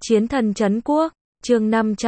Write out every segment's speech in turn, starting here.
Chiến thần trấn quốc, chương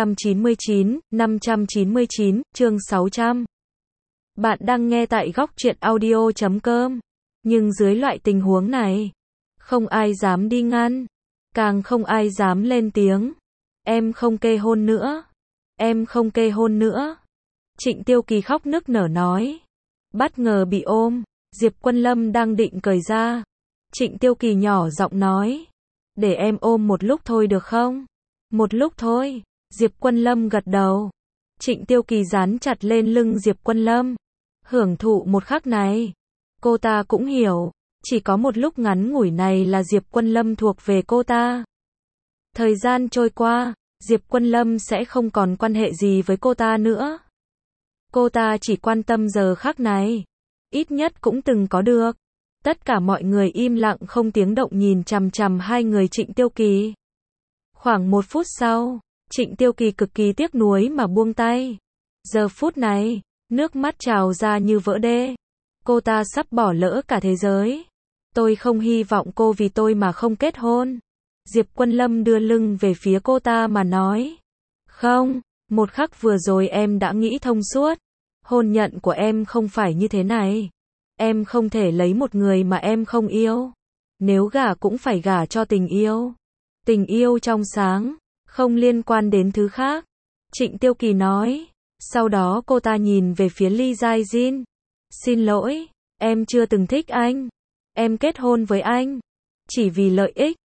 599, chương 600. Bạn đang nghe tại góc truyện audio.com. Nhưng dưới loại tình huống này, không ai dám đi ngăn, càng không ai dám lên tiếng. Em không kê hôn nữa. Em không kê hôn nữa. Trịnh Tiêu Kỳ khóc nức nở nói. Bất ngờ bị ôm, Diệp Quân Lâm đang định cởi ra. Trịnh Tiêu Kỳ nhỏ giọng nói. Để em ôm một lúc thôi được không? Một lúc thôi. Diệp Quân Lâm gật đầu. Trịnh Tiêu Kỳ dán chặt lên lưng Diệp Quân Lâm. Hưởng thụ một khắc này. Cô ta cũng hiểu, chỉ có một lúc ngắn ngủi này là Diệp Quân Lâm thuộc về cô ta. Thời gian trôi qua, Diệp Quân Lâm sẽ không còn quan hệ gì với cô ta nữa. Cô ta chỉ quan tâm giờ khắc này. Ít nhất cũng từng có được. Tất cả mọi người im lặng không tiếng động nhìn chằm chằm hai người Trịnh Tiêu Kỳ. Khoảng 1 phút sau, Trịnh Tiêu Kỳ cực kỳ tiếc nuối mà buông tay. Giờ phút này, nước mắt trào ra như vỡ đê. Cô ta sắp bỏ lỡ cả thế giới. Tôi không hy vọng cô vì tôi mà không kết hôn. Diệp Quân Lâm đưa lưng về phía cô ta mà nói. Không, một khắc vừa rồi em đã nghĩ thông suốt. Hôn nhận của em không phải như thế này. Em không thể lấy một người mà em không yêu. Nếu gả cũng phải gả cho tình yêu. Tình yêu trong sáng, không liên quan đến thứ khác. Trịnh Tiêu Kỳ nói. Sau đó cô ta nhìn về phía Lee Jae-jin. Xin lỗi, em chưa từng thích anh. Em kết hôn với anh chỉ vì lợi ích.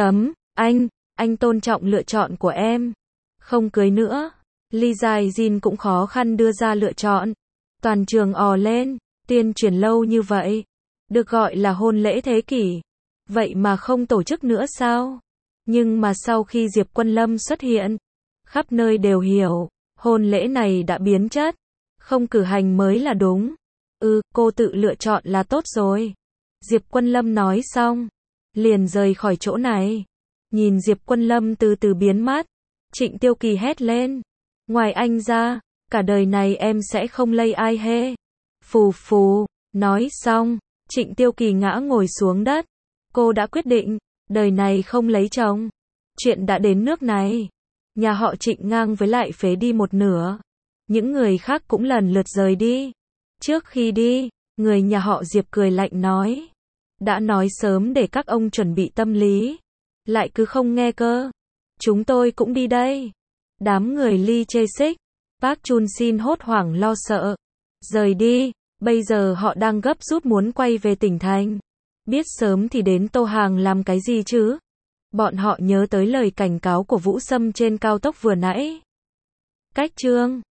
Anh tôn trọng lựa chọn của em. Không cưới nữa. Lee Jae-jin cũng khó khăn đưa ra lựa chọn. Toàn trường ò lên. Tuyên truyền lâu như vậy, được gọi là hôn lễ thế kỷ. Vậy mà không tổ chức nữa sao? Nhưng mà sau khi Diệp Quân Lâm xuất hiện, khắp nơi đều hiểu, hôn lễ này đã biến chất. Không cử hành mới là đúng. Cô tự lựa chọn là tốt rồi. Diệp Quân Lâm nói xong, liền rời khỏi chỗ này. Nhìn Diệp Quân Lâm từ từ biến mất, Trịnh Tiêu Kỳ hét lên. Ngoài anh ra, cả đời này em sẽ không lay ai hê. Phù phù, nói xong, Trịnh Tiêu Kỳ ngã ngồi xuống đất. Cô đã quyết định, đời này không lấy chồng. Chuyện đã đến nước này. Nhà họ Trịnh ngang với lại phế đi một nửa. Những người khác cũng lần lượt rời đi. Trước khi đi, người nhà họ Diệp cười lạnh nói. Đã nói sớm để các ông chuẩn bị tâm lý. Lại cứ không nghe cơ. Chúng tôi cũng đi đây. Đám người Lee Jae-sik, Park Chun-sin hốt hoảng lo sợ. Rời đi, bây giờ họ đang gấp rút muốn quay về tỉnh thành. Biết sớm thì đến Tô Hàng làm cái gì chứ? Bọn họ nhớ tới lời cảnh cáo của Vũ Sâm trên cao tốc vừa nãy. Cách chương